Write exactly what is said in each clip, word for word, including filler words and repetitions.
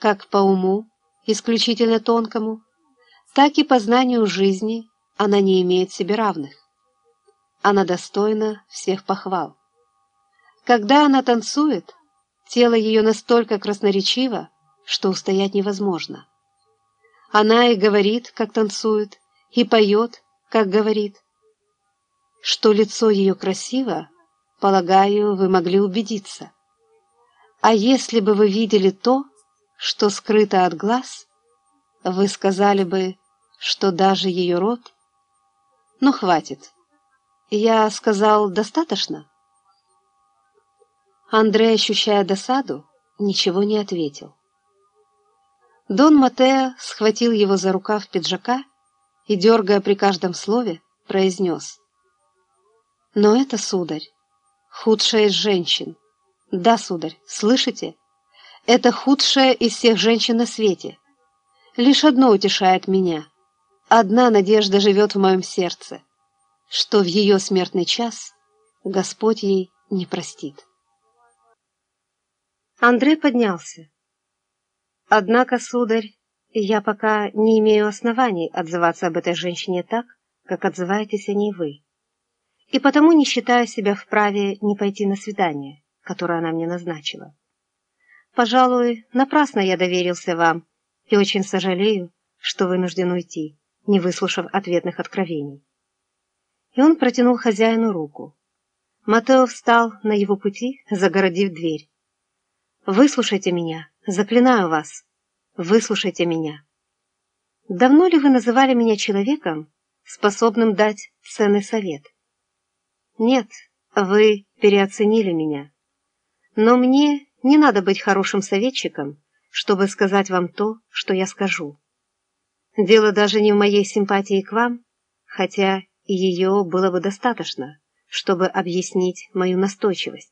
как по уму, исключительно тонкому, так и по знанию жизни она не имеет себе равных. Она достойна всех похвал. Когда она танцует, тело ее настолько красноречиво, что устоять невозможно. Она и говорит, как танцует, и поет, как говорит. Что лицо ее красиво, полагаю, вы могли убедиться. А если бы вы видели то, что скрыто от глаз, вы сказали бы, что даже ее рот... Ну, хватит. Я сказал, достаточно? Андре, ощущая досаду, ничего не ответил. Дон Матео схватил его за рукав пиджака и, дергая при каждом слове, произнес: «Но это, сударь, худшая из женщин. Да, сударь, слышите? Это худшая из всех женщин на свете. Лишь одно утешает меня. Одна надежда живет в моем сердце, что в ее смертный час Господь ей не простит». Андре поднялся. «Однако, сударь, я пока не имею оснований отзываться об этой женщине так, как отзываетесь о ней вы, и потому не считаю себя вправе не пойти на свидание, которое она мне назначила. Пожалуй, напрасно я доверился вам, и очень сожалею, что вынужден уйти, не выслушав ответных откровений». И он протянул хозяину руку. Матео встал на его пути, загородив дверь. «Выслушайте меня, заклинаю вас, выслушайте меня. Давно ли вы называли меня человеком, способным дать ценный совет? Нет, вы переоценили меня. Но мне не надо быть хорошим советчиком, чтобы сказать вам то, что я скажу. Дело даже не в моей симпатии к вам, хотя и ее было бы достаточно, чтобы объяснить мою настойчивость.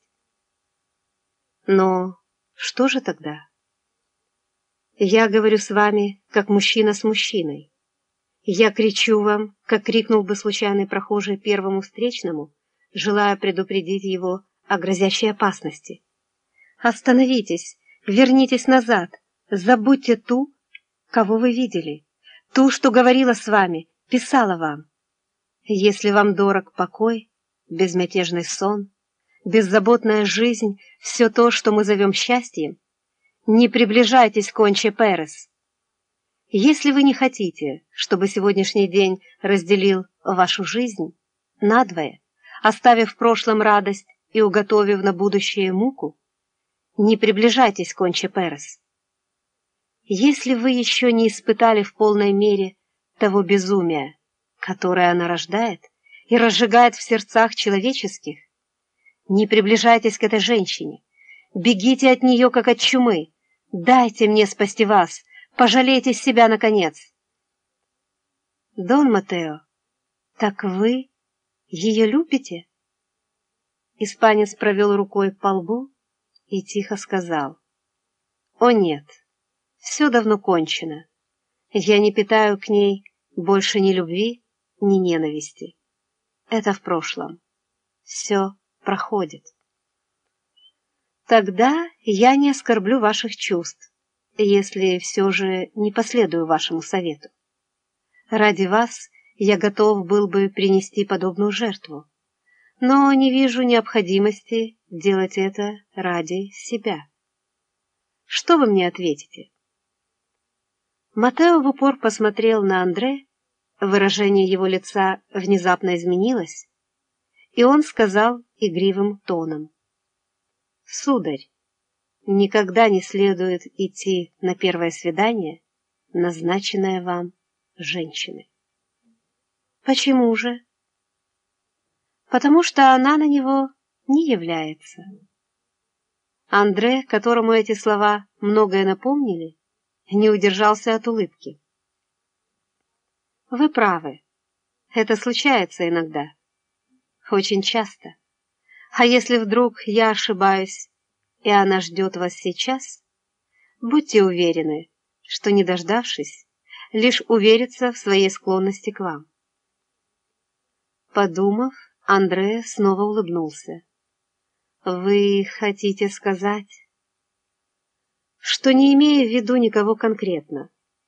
Но что же тогда? Я говорю с вами, как мужчина с мужчиной. Я кричу вам, как крикнул бы случайный прохожий первому встречному, желая предупредить его о грозящей опасности. Остановитесь, вернитесь назад, забудьте ту, кого вы видели, ту, что говорила с вами, писала вам. Если вам дорог покой, безмятежный сон, беззаботная жизнь, все то, что мы зовем счастьем, не приближайтесь к Конче Перес. Если вы не хотите, чтобы сегодняшний день разделил вашу жизнь надвое, оставив в прошлом радость и уготовив на будущее муку, не приближайтесь к Конче Перес. Если вы еще не испытали в полной мере того безумия, которое она рождает и разжигает в сердцах человеческих, не приближайтесь к этой женщине, бегите от нее, как от чумы. Дайте мне спасти вас, пожалейте себя, наконец. Дон Матео, так вы ее любите? Испанец провел рукой по лбу и тихо сказал: «О нет, все давно кончено. Я не питаю к ней больше ни любви, ни ненависти. Это в прошлом. Все проходит». «Тогда я не оскорблю ваших чувств, если все же не последую вашему совету. Ради вас я готов был бы принести подобную жертву, но не вижу необходимости делать это ради себя. Что вы мне ответите?» Матео в упор посмотрел на Андре, выражение его лица внезапно изменилось, и он сказал игривым тоном: «Сударь, никогда не следует идти на первое свидание, назначенное вам женщиной». «Почему же?» «Потому что она на него не является». Андре, которому эти слова многое напомнили, не удержался от улыбки. «Вы правы. Это случается иногда. Очень часто. А если вдруг я ошибаюсь, и она ждет вас сейчас, будьте уверены, что, не дождавшись, лишь уверится в своей склонности к вам». Подумав, Андре снова улыбнулся. «Вы хотите сказать...» что не имея в виду никого конкретно.